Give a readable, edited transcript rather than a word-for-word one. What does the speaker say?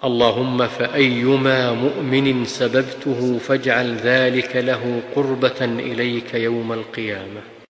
اللهم فأيما مؤمن سببته فاجعل ذلك له قربة إليك يوم القيامة.